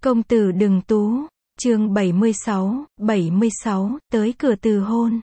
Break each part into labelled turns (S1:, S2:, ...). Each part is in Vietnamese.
S1: Công tử đừng tú, chương 76, tới cửa từ hôn.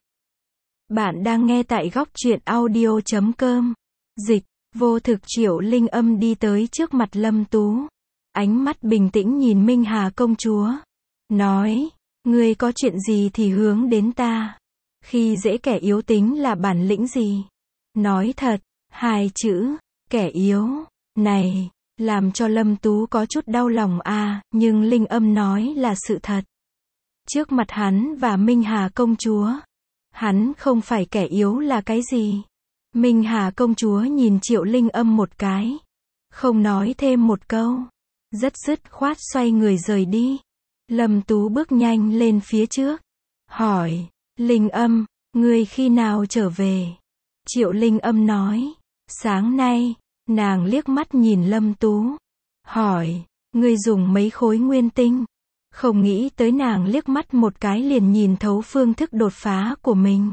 S1: Bạn đang nghe tại góc truyện audio.com. Dịch, vô thực Triệu Linh Âm đi tới trước mặt Lâm Tú. Ánh mắt bình tĩnh nhìn Minh Hà công chúa. Nói, ngươi có chuyện gì thì hướng đến ta. Khi dễ kẻ yếu tính là bản lĩnh gì? Nói thật, hai chữ, kẻ yếu, này, làm cho Lâm Tú có chút đau lòng nhưng Linh Âm nói là sự thật. Trước mặt hắn và Minh Hà công chúa, hắn không phải kẻ yếu là cái gì? Minh Hà công chúa nhìn Triệu Linh Âm một cái, không nói thêm một câu, rất dứt khoát xoay người rời đi. Lâm Tú bước nhanh lên phía trước, hỏi, Linh Âm, ngươi khi nào trở về? Triệu Linh Âm nói, sáng nay. Nàng liếc mắt nhìn Lâm Tú, hỏi, ngươi dùng mấy khối nguyên tinh? Không nghĩ tới nàng liếc mắt một cái liền nhìn thấu phương thức đột phá của mình.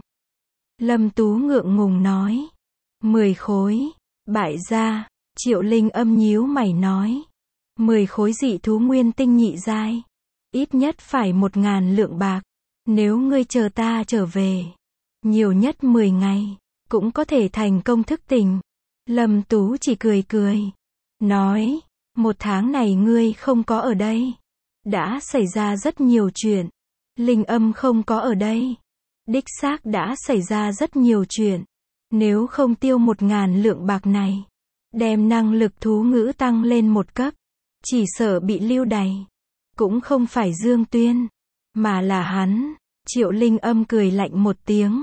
S1: Lâm Tú ngượng ngùng nói, 10 khối, bại gia. Triệu Linh Âm nhíu mày nói, 10 khối dị thú nguyên tinh nhị giai, ít nhất phải 1.000 lượng bạc. Nếu ngươi chờ ta trở về, nhiều nhất 10 ngày, cũng có thể thành công thức tỉnh. Lâm Tú chỉ cười cười, nói, 1 tháng này ngươi không có ở đây. Đã xảy ra rất nhiều chuyện. Linh Âm không có ở đây. Đích xác đã xảy ra rất nhiều chuyện. Nếu không tiêu 1.000 lượng bạc này, đem năng lực thú ngữ tăng lên 1 cấp, chỉ sợ bị lưu đày. Cũng không phải Dương Tuyên, mà là hắn. Triệu Linh Âm cười lạnh một tiếng,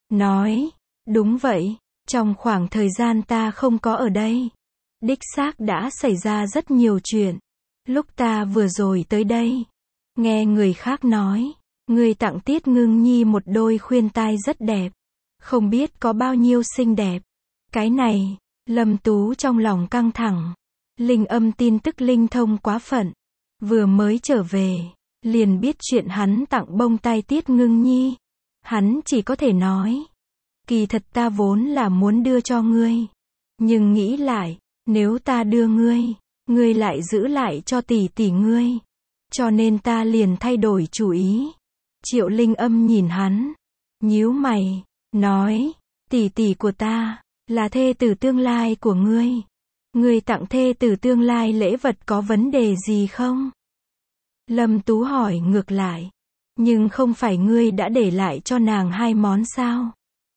S1: nói, đúng vậy. Trong khoảng thời gian ta không có ở đây, đích xác đã xảy ra rất nhiều chuyện. Lúc ta vừa rồi tới đây, nghe người khác nói, ngươi tặng Tiết Ngưng Nhi một đôi khuyên tai rất đẹp. Không biết có bao nhiêu xinh đẹp. Cái này, Lâm Tú trong lòng căng thẳng. Linh Âm tin tức linh thông quá phận. Vừa mới trở về, liền biết chuyện hắn tặng bông tai Tiết Ngưng Nhi. Hắn chỉ có thể nói, kỳ thật ta vốn là muốn đưa cho ngươi. Nhưng nghĩ lại, nếu ta đưa ngươi, ngươi lại giữ lại cho tỷ tỷ ngươi. Cho nên ta liền thay đổi chủ ý. Triệu Linh Âm nhìn hắn, nhíu mày, nói, tỷ tỷ của ta, là thê tử tương lai của ngươi. Ngươi tặng thê tử tương lai lễ vật có vấn đề gì không? Lâm Tú hỏi ngược lại, nhưng không phải ngươi đã để lại cho nàng 2 món sao?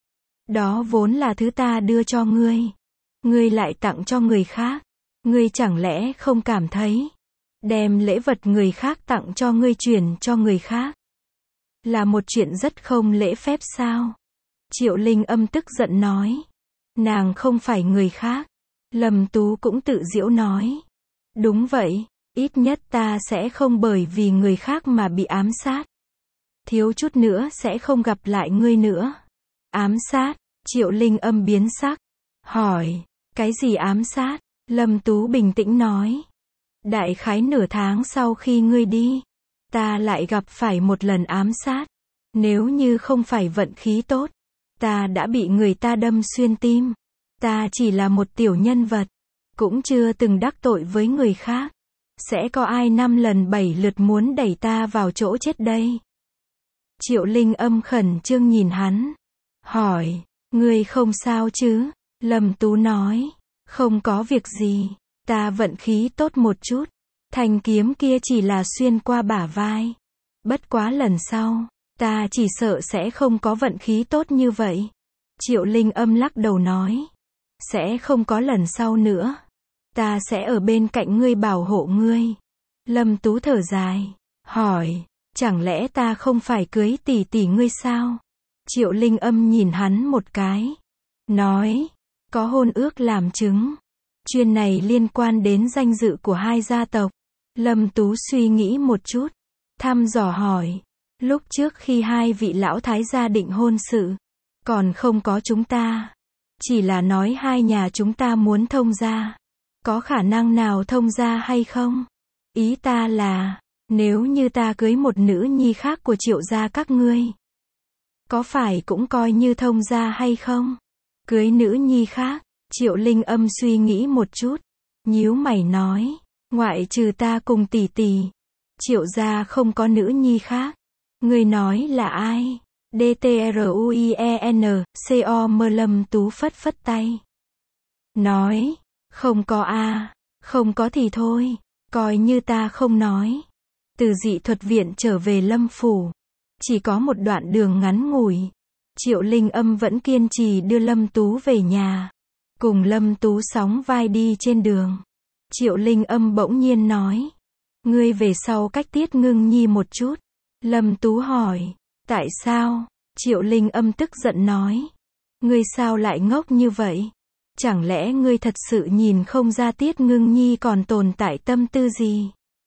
S1: Đó vốn là thứ ta đưa cho ngươi. Ngươi lại tặng cho người khác. Ngươi chẳng lẽ không cảm thấy, đem lễ vật người khác tặng cho ngươi chuyển cho người khác là một chuyện rất không lễ phép sao? Triệu Linh Âm tức giận nói, nàng không phải người khác. Lâm Tú cũng tự giễu nói, đúng vậy, ít nhất ta sẽ không bởi vì người khác mà bị ám sát. Thiếu chút nữa sẽ không gặp lại ngươi nữa. Ám sát? Triệu Linh Âm biến sắc, hỏi, cái gì ám sát? Lâm Tú bình tĩnh nói, đại khái nửa tháng sau khi ngươi đi, ta lại gặp phải một lần ám sát. Nếu như không phải vận khí tốt, ta đã bị người ta đâm xuyên tim. Ta chỉ là một tiểu nhân vật, cũng chưa từng đắc tội với người khác. Sẽ có ai 5 lần 7 lượt muốn đẩy ta vào chỗ chết đây? Triệu Linh Âm khẩn trương nhìn hắn, hỏi, ngươi không sao chứ? Lâm Tú nói, không có việc gì, ta vận khí tốt một chút. Thanh kiếm kia chỉ là xuyên qua bả vai. Bất quá lần sau, ta chỉ sợ sẽ không có vận khí tốt như vậy. Triệu Linh Âm lắc đầu nói, sẽ không có lần sau nữa. Ta sẽ ở bên cạnh ngươi bảo hộ ngươi. Lâm Tú thở dài, hỏi, chẳng lẽ ta không phải cưới tỷ tỷ ngươi sao? Triệu Linh Âm nhìn hắn một cái, nói, có hôn ước làm chứng. Chuyện này liên quan đến danh dự của hai gia tộc. Lâm Tú suy nghĩ một chút, thăm dò hỏi, lúc trước khi 2 vị lão thái gia định hôn sự, còn không có chúng ta. Chỉ là nói 2 nhà chúng ta muốn thông gia. Có khả năng nào thông gia hay không? Ý ta là, nếu như ta cưới một nữ nhi khác của Triệu gia các ngươi, có phải cũng coi như thông gia hay không? Cưới nữ nhi khác? Triệu Linh Âm suy nghĩ một chút, nhíu mày nói, ngoại trừ ta cùng tỷ tỷ, Triệu gia không có nữ nhi khác. Ngươi nói là ai? DTRUIENCOM Lâm Tú phất phất tay. Nói, không có a, không có thì thôi, coi như ta không nói. Từ dị thuật viện trở về Lâm Phủ, chỉ có một đoạn đường ngắn ngủi. Triệu Linh Âm vẫn kiên trì đưa Lâm Tú về nhà. Cùng Lâm Tú sóng vai đi trên đường. Triệu Linh Âm bỗng nhiên nói. Ngươi về sau cách Tiết Ngưng Nhi một chút. Lâm Tú hỏi. Tại sao? Triệu Linh Âm tức giận nói. Ngươi sao lại ngốc như vậy? Chẳng lẽ ngươi thật sự nhìn không ra Tiết Ngưng Nhi còn tồn tại tâm tư gì?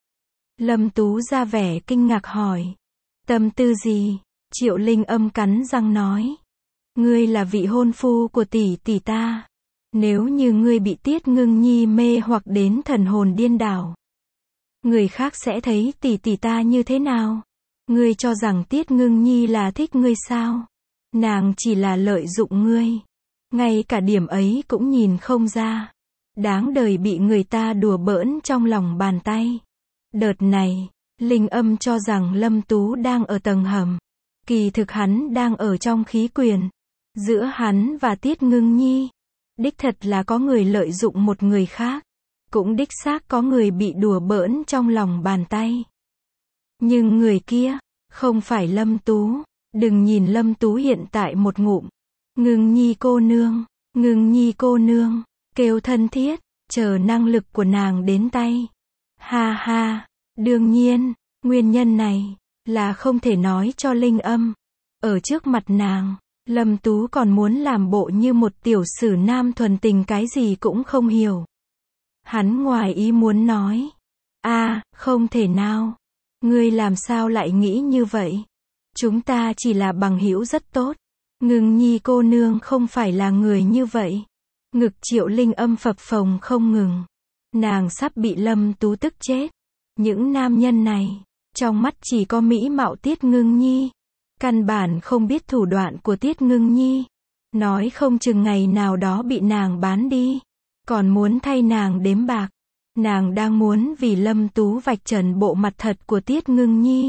S1: Lâm Tú ra vẻ kinh ngạc hỏi. Tâm tư gì? Triệu Linh Âm cắn răng nói. Ngươi là vị hôn phu của tỷ tỷ ta. Nếu như ngươi bị Tiết Ngưng Nhi mê hoặc đến thần hồn điên đảo, người khác sẽ thấy tỷ tỷ ta như thế nào? Ngươi cho rằng Tiết Ngưng Nhi là thích ngươi sao? Nàng chỉ là lợi dụng ngươi. Ngay cả điểm ấy cũng nhìn không ra. Đáng đời bị người ta đùa bỡn trong lòng bàn tay. Đợt này, Linh Âm cho rằng Lâm Tú đang ở tầng hầm. Kỳ thực hắn đang ở trong khí quyền. Giữa hắn và Tiết Ngưng Nhi, đích thật là có người lợi dụng một người khác. Cũng đích xác có người bị đùa bỡn trong lòng bàn tay. Nhưng người kia, không phải Lâm Tú. Đừng nhìn Lâm Tú hiện tại một ngụm. Ngưng Nhi cô nương, Ngưng Nhi cô nương, kêu thân thiết, chờ năng lực của nàng đến tay. Ha ha, đương nhiên, nguyên nhân này, là không thể nói cho Linh Âm. Ở trước mặt nàng, Lâm Tú còn muốn làm bộ như một tiểu sử nam thuần tình cái gì cũng không hiểu. Hắn ngoài ý muốn nói. Không thể nào. Ngươi làm sao lại nghĩ như vậy? Chúng ta chỉ là bằng hữu rất tốt. Ngưng Nhi cô nương không phải là người như vậy. Ngực Triệu Linh Âm phập phồng không ngừng. Nàng sắp bị Lâm Tú tức chết. Những nam nhân này, trong mắt chỉ có mỹ mạo Tiết Ngưng Nhi. Căn bản không biết thủ đoạn của Tiết Ngưng Nhi. Nói không chừng ngày nào đó bị nàng bán đi. Còn muốn thay nàng đếm bạc. Nàng đang muốn vì Lâm Tú vạch trần bộ mặt thật của Tiết Ngưng Nhi.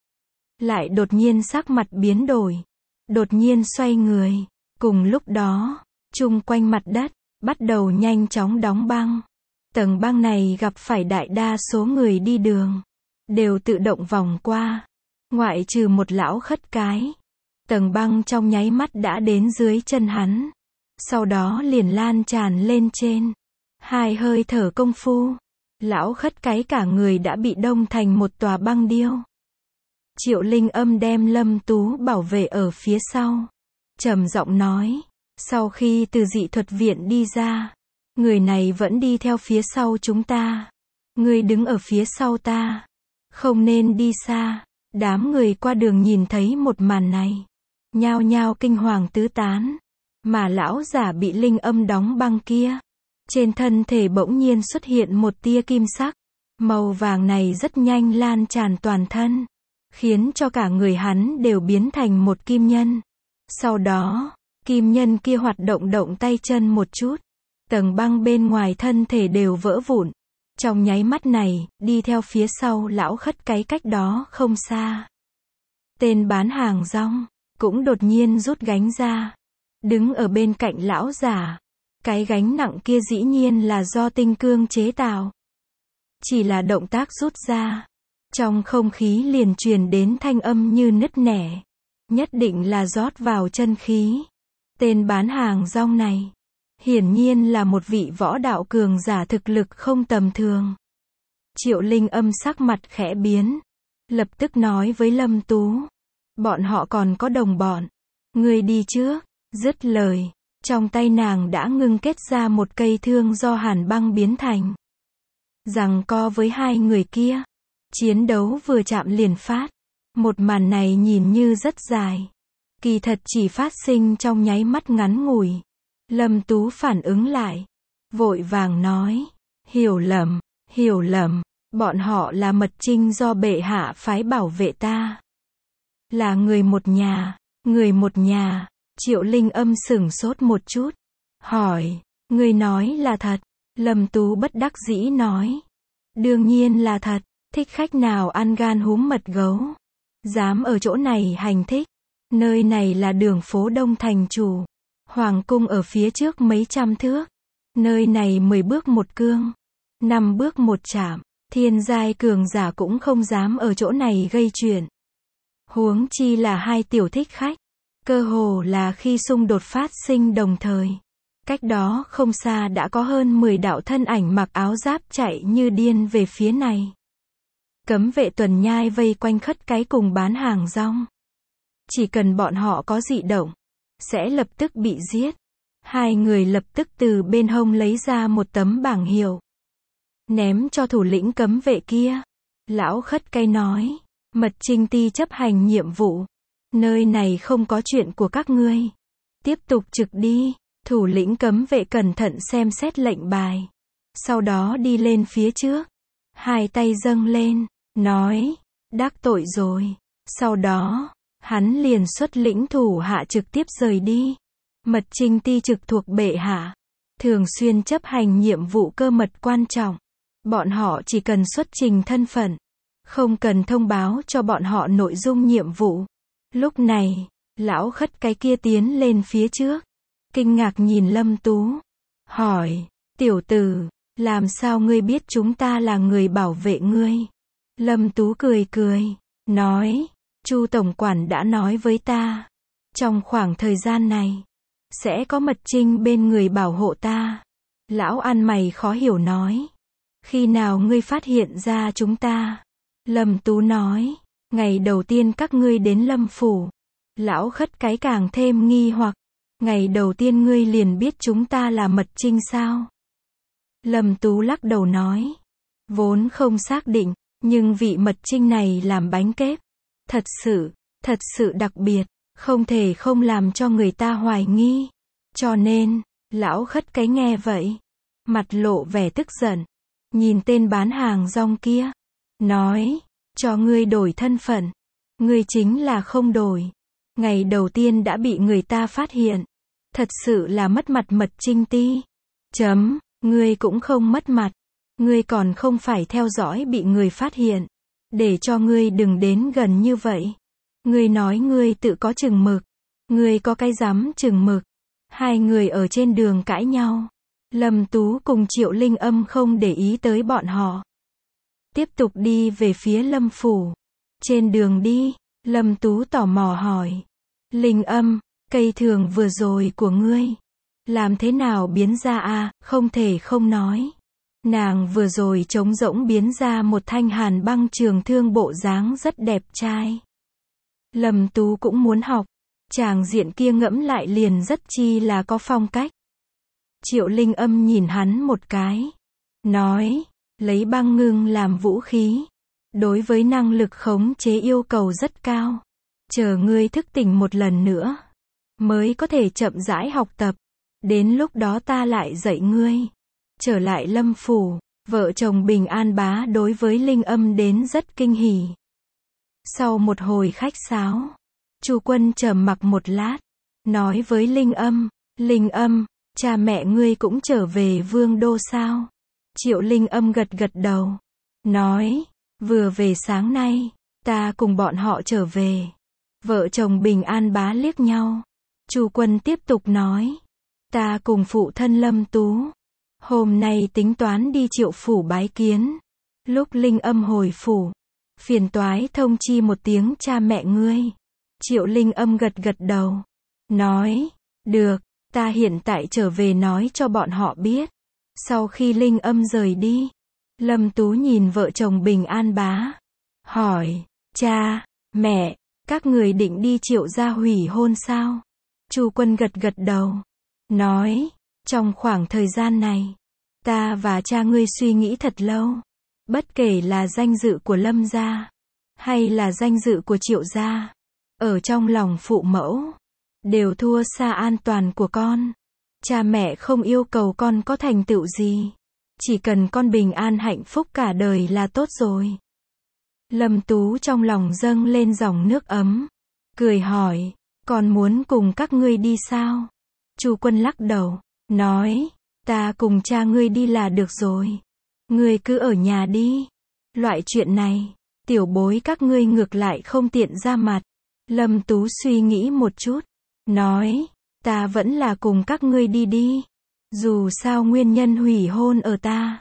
S1: Lại đột nhiên sắc mặt biến đổi. Đột nhiên xoay người. Cùng lúc đó, chung quanh mặt đất, bắt đầu nhanh chóng đóng băng. Tầng băng này gặp phải đại đa số người đi đường. Đều tự động vòng qua. Ngoại trừ một lão khất cái. Tầng băng trong nháy mắt đã đến dưới chân hắn. Sau đó liền lan tràn lên trên. 2 hơi thở công phu. Lão khất cái cả người đã bị đông thành một tòa băng điêu. Triệu Linh Âm đem Lâm Tú bảo vệ ở phía sau. Trầm giọng nói. Sau khi từ dị thuật viện đi ra, người này vẫn đi theo phía sau chúng ta. Ngươi đứng ở phía sau ta. Không nên đi xa. Đám người qua đường nhìn thấy một màn này. Nhao nhao kinh hoàng tứ tán. Mà lão giả bị Linh Âm đóng băng kia. Trên thân thể bỗng nhiên xuất hiện một tia kim sắc. Màu vàng này rất nhanh lan tràn toàn thân. Khiến cho cả người hắn đều biến thành một kim nhân. Sau đó, kim nhân kia hoạt động tay chân một chút. Tầng băng bên ngoài thân thể đều vỡ vụn. Trong nháy mắt này, đi theo phía sau lão khất cái cách đó không xa. Tên bán hàng rong, cũng đột nhiên rút gánh ra. Đứng ở bên cạnh lão giả. Cái gánh nặng kia dĩ nhiên là do tinh cương chế tạo. Chỉ là động tác rút ra. Trong không khí liền truyền đến thanh âm như nứt nẻ. Nhất định là rót vào chân khí. Tên bán hàng rong này. Hiển nhiên là một vị võ đạo cường giả thực lực không tầm thường. Triệu Linh Âm sắc mặt khẽ biến. Lập tức nói với Lâm Tú. Bọn họ còn có đồng bọn. Ngươi đi trước. Dứt lời. Trong tay nàng đã ngưng kết ra một cây thương do hàn băng biến thành. Giằng co với 2 người kia. Chiến đấu vừa chạm liền phát. Một màn này nhìn như rất dài. Kỳ thật chỉ phát sinh trong nháy mắt ngắn ngủi. Lâm Tú phản ứng lại. Vội vàng nói. Hiểu lầm. Bọn họ là mật trinh do bệ hạ phái bảo vệ ta. Là người một nhà. Triệu Linh Âm sửng sốt một chút. Hỏi. Người nói là thật. Lâm Tú bất đắc dĩ nói. Đương nhiên là thật. Thích khách nào ăn gan húm mật gấu, dám ở chỗ này hành thích. Nơi này là đường phố Đông thành chủ. Hoàng cung ở phía trước mấy trăm thước. Nơi này 10 bước một cương, 5 bước một trạm. Thiên giai cường giả cũng không dám ở chỗ này gây chuyện. Huống chi là hai tiểu thích khách. Cơ hồ là khi xung đột phát sinh đồng thời. Cách đó không xa đã có hơn 10 đạo thân ảnh mặc áo giáp chạy như điên về phía này. Cấm vệ tuần nhai vây quanh khất cái cùng bán hàng rong. Chỉ cần bọn họ có dị động, sẽ lập tức bị giết. Hai người lập tức từ bên hông lấy ra một tấm bảng hiệu. Ném cho thủ lĩnh cấm vệ kia. Lão khất cái nói, Mật Trinh Ti chấp hành nhiệm vụ. Nơi này không có chuyện của các ngươi. Tiếp tục trực đi. Thủ lĩnh cấm vệ cẩn thận xem xét lệnh bài. Sau đó đi lên phía trước. Hai tay dâng lên, nói, đắc tội rồi. Sau đó, hắn liền xuất lĩnh thủ hạ trực tiếp rời đi. Mật Trinh Ti trực thuộc bệ hạ. Thường xuyên chấp hành nhiệm vụ cơ mật quan trọng. Bọn họ chỉ cần xuất trình thân phận. Không cần thông báo cho bọn họ nội dung nhiệm vụ. Lúc này, lão khất cái kia tiến lên phía trước. Kinh ngạc nhìn Lâm Tú. Hỏi, tiểu tử, làm sao ngươi biết chúng ta là người bảo vệ ngươi? Lâm Tú cười cười, nói, Chu tổng quản đã nói với ta. Trong khoảng thời gian này, sẽ có Mật Trinh bên người bảo hộ ta. Lão ăn mày khó hiểu nói. Khi nào ngươi phát hiện ra chúng ta? Lâm Tú nói, ngày đầu tiên các ngươi đến Lâm Phủ. Lão khất cái càng thêm nghi hoặc. Ngày đầu tiên ngươi liền biết chúng ta là Mật Trinh sao? Lâm Tú lắc đầu nói. Vốn không xác định, nhưng vị Mật Trinh này làm bánh kép. Thật sự đặc biệt, không thể không làm cho người ta hoài nghi. Cho nên, lão khất cái nghe vậy. Mặt lộ vẻ tức giận. Nhìn tên bán hàng rong kia. Nói, cho ngươi đổi thân phận. Ngươi chính là không đổi. Ngày đầu tiên đã bị người ta phát hiện. Thật sự là mất mặt Mật Trinh Ti. Ngươi cũng không mất mặt. Ngươi còn không phải theo dõi bị người phát hiện. Để cho ngươi đừng đến gần như vậy. Ngươi nói ngươi tự có chừng mực. Ngươi có cái dám chừng mực. Hai người ở trên đường cãi nhau. Lâm Tú cùng Triệu Linh Âm không để ý tới bọn họ. Tiếp tục đi về phía Lâm Phủ. Trên đường đi, Lâm Tú tò mò hỏi. Linh Âm, cây thường vừa rồi của ngươi. Làm thế nào biến ra a? Không thể không nói. Nàng vừa rồi trống rỗng biến ra một thanh hàn băng trường thương bộ dáng rất đẹp trai. Lâm Tú cũng muốn học. Chàng diện kia ngẫm lại liền rất chi là có phong cách. Triệu Linh Âm nhìn hắn một cái. Nói, lấy băng ngưng làm vũ khí. Đối với năng lực khống chế yêu cầu rất cao. Chờ ngươi thức tỉnh một lần nữa. Mới có thể chậm rãi học tập. Đến lúc đó ta lại dạy ngươi. Trở lại Lâm Phủ. Vợ chồng Bình An Bá đối với Linh Âm đến rất kinh hỉ. Sau một hồi khách sáo. Chu Quân trầm mặc một lát. Nói với Linh Âm. Linh Âm, cha mẹ ngươi cũng trở về Vương Đô sao? Triệu Linh Âm gật gật đầu. Nói, vừa về sáng nay, ta cùng bọn họ trở về. Vợ chồng Bình An Bá liếc nhau. Chu Quân tiếp tục nói. Ta cùng phụ thân Lâm Tú. Hôm nay tính toán đi Triệu Phủ bái kiến. Lúc Linh Âm hồi phủ. Phiền toái thông chi một tiếng cha mẹ ngươi. Triệu Linh Âm gật gật đầu. Nói, được, ta hiện tại trở về nói cho bọn họ biết. Sau khi Linh Âm rời đi. Lâm Tú nhìn vợ chồng Bình An Bá. Hỏi, cha, mẹ, các người định đi Triệu gia hủy hôn sao? Chu Quân gật gật đầu. Nói, trong khoảng thời gian này, ta và cha ngươi suy nghĩ thật lâu. Bất kể là danh dự của Lâm gia, hay là danh dự của Triệu gia, ở trong lòng phụ mẫu, đều thua xa an toàn của con. Cha mẹ không yêu cầu con có thành tựu gì. Chỉ cần con bình an hạnh phúc cả đời là tốt rồi. Lâm Tú trong lòng dâng lên dòng nước ấm. Cười hỏi, con muốn cùng các ngươi đi sao? Chu Quân lắc đầu, nói, ta cùng cha ngươi đi là được rồi. Ngươi cứ ở nhà đi. Loại chuyện này, tiểu bối các ngươi ngược lại không tiện ra mặt. Lâm Tú suy nghĩ một chút, nói, ta vẫn là cùng các ngươi đi đi. Dù sao nguyên nhân hủy hôn ở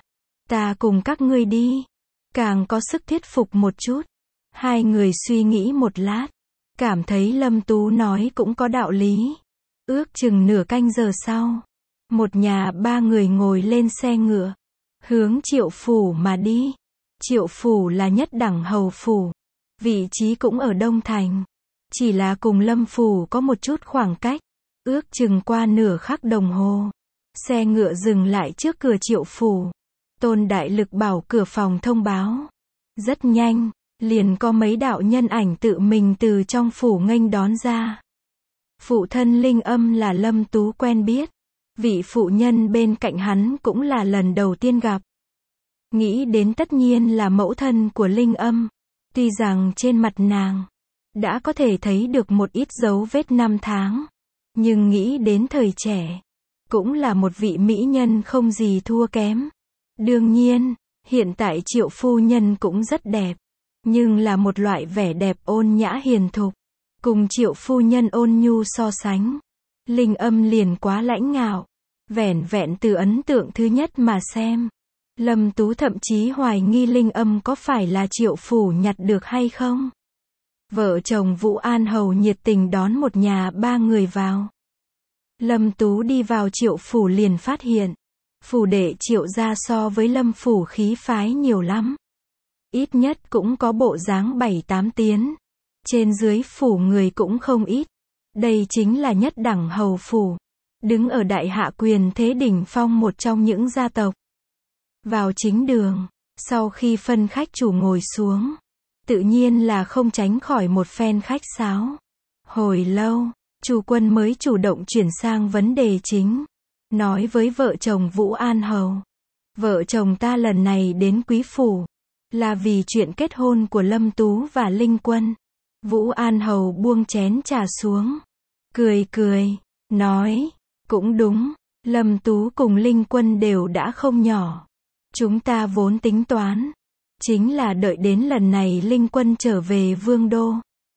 S1: ta cùng các ngươi đi. Càng có sức thuyết phục một chút. Hai người suy nghĩ một lát, cảm thấy Lâm Tú nói cũng có đạo lý. Ước chừng nửa canh giờ sau, một nhà ba người ngồi lên xe ngựa, hướng Triệu Phủ mà đi. Triệu Phủ là nhất đẳng hầu phủ, vị trí cũng ở Đông Thành, chỉ là cùng Lâm Phủ có một chút khoảng cách, ước chừng qua nửa khắc đồng hồ. Xe ngựa dừng lại trước cửa Triệu Phủ. Tôn Đại Lực bảo cửa phòng thông báo. Rất nhanh, liền có mấy đạo nhân ảnh tự mình từ trong phủ nghênh đón ra. Phụ thân Linh Âm là Lâm Tú quen biết. Vị phụ nhân bên cạnh hắn cũng là lần đầu tiên gặp. Nghĩ đến tất nhiên là mẫu thân của Linh Âm. Tuy rằng trên mặt nàng đã có thể thấy được một ít dấu vết năm tháng, nhưng nghĩ đến thời trẻ, cũng là một vị mỹ nhân không gì thua kém. Đương nhiên, hiện tại Triệu phu nhân cũng rất đẹp, nhưng là một loại vẻ đẹp ôn nhã hiền thục. Cùng Triệu phu nhân ôn nhu so sánh, Linh Âm liền quá lãnh ngạo. Vẻn vẹn từ ấn tượng thứ nhất mà xem, Lâm Tú thậm chí hoài nghi Linh Âm có phải là Triệu phủ nhặt được hay không. Vợ chồng Vũ An Hầu nhiệt tình đón một nhà ba người vào. Lâm Tú đi vào Triệu phủ liền phát hiện, phủ đệ Triệu gia so với Lâm phủ khí phái nhiều lắm. Ít nhất cũng có bộ dáng 7-8 tiến. Trên dưới phủ người cũng không ít. Đây chính là nhất đẳng hầu phủ, đứng ở đại hạ quyền thế đỉnh phong một trong những gia tộc. Vào chính đường, sau khi phân khách chủ ngồi xuống, tự nhiên là không tránh khỏi một phen khách sáo. Hồi lâu, Chu Quân mới chủ động chuyển sang vấn đề chính, nói với vợ chồng Vũ An Hầu, vợ chồng ta lần này đến quý phủ, là vì chuyện kết hôn của Lâm Tú và Linh Quân. Vũ An Hầu buông chén trà xuống, cười cười, nói, cũng đúng, Lâm Tú cùng Linh Quân đều đã không nhỏ. Chúng ta vốn tính toán, chính là đợi đến lần này Linh Quân trở về Vương Đô,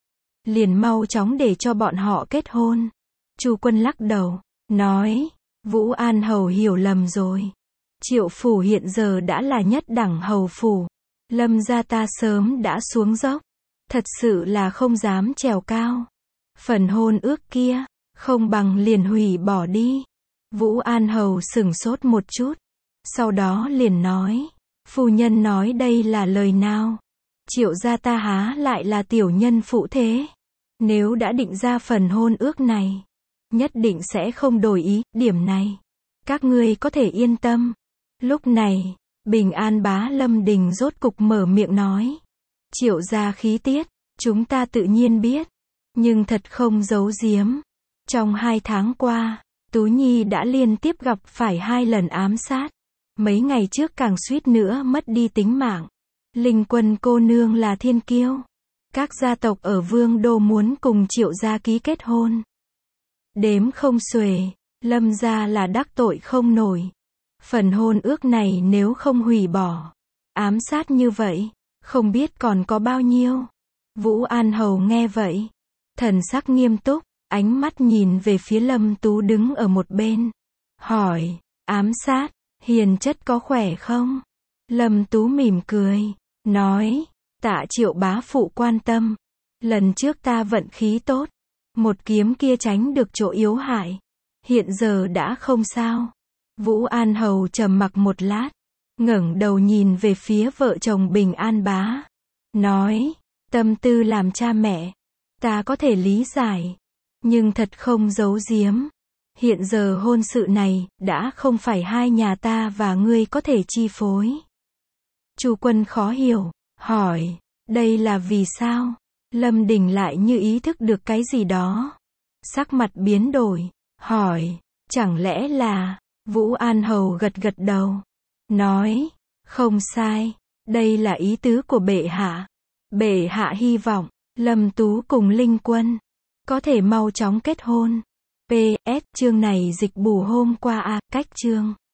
S1: liền mau chóng để cho bọn họ kết hôn. Chu Quân lắc đầu, nói, Vũ An Hầu hiểu lầm rồi. Triệu phủ hiện giờ đã là nhất đẳng hầu phủ. Lâm gia ta sớm đã xuống dốc. Thật sự là không dám trèo cao. Phần hôn ước kia, không bằng liền hủy bỏ đi. Vũ An Hầu sửng sốt một chút. Sau đó liền nói, phu nhân nói đây là lời nào? Triệu gia ta há lại là tiểu nhân phụ thế. Nếu đã định ra phần hôn ước này, nhất định sẽ không đổi ý, điểm này các ngươi có thể yên tâm. Lúc này, Bình An bá Lâm Đình rốt cục mở miệng nói, Triệu gia khí tiết, chúng ta tự nhiên biết, nhưng thật không giấu giếm. Trong 2 tháng qua, Tú Nhi đã liên tiếp gặp phải 2 lần ám sát. Mấy ngày trước càng suýt nữa mất đi tính mạng. Linh Quân cô nương là thiên kiêu. Các gia tộc ở Vương Đô muốn cùng Triệu gia ký kết hôn. Đếm không xuể, Lâm gia là đắc tội không nổi. Phần hôn ước này nếu không hủy bỏ, ám sát như vậy, không biết còn có bao nhiêu. Vũ An Hầu nghe vậy, thần sắc nghiêm túc, ánh mắt nhìn về phía Lâm Tú đứng ở một bên. Hỏi, ám sát, hiền chất có khỏe không? Lâm Tú mỉm cười, nói, tạ Triệu bá phụ quan tâm. Lần trước ta vận khí tốt, một kiếm kia tránh được chỗ yếu hại. Hiện giờ đã không sao. Vũ An Hầu trầm mặc một lát, ngẩng đầu nhìn về phía vợ chồng Bình An bá. Nói, tâm tư làm cha mẹ, ta có thể lý giải. Nhưng thật không giấu giếm. Hiện giờ hôn sự này, đã không phải hai nhà ta và ngươi có thể chi phối. Chu Quân khó hiểu, hỏi, đây là vì sao? Lâm Đình lại như ý thức được cái gì đó. Sắc mặt biến đổi, hỏi, chẳng lẽ là... Vũ An Hầu gật gật đầu, nói, không sai, đây là ý tứ của bệ hạ. Bệ hạ hy vọng, Lâm Tú cùng Linh Quân, có thể mau chóng kết hôn. PS, chương này dịch bù hôm qua cách chương.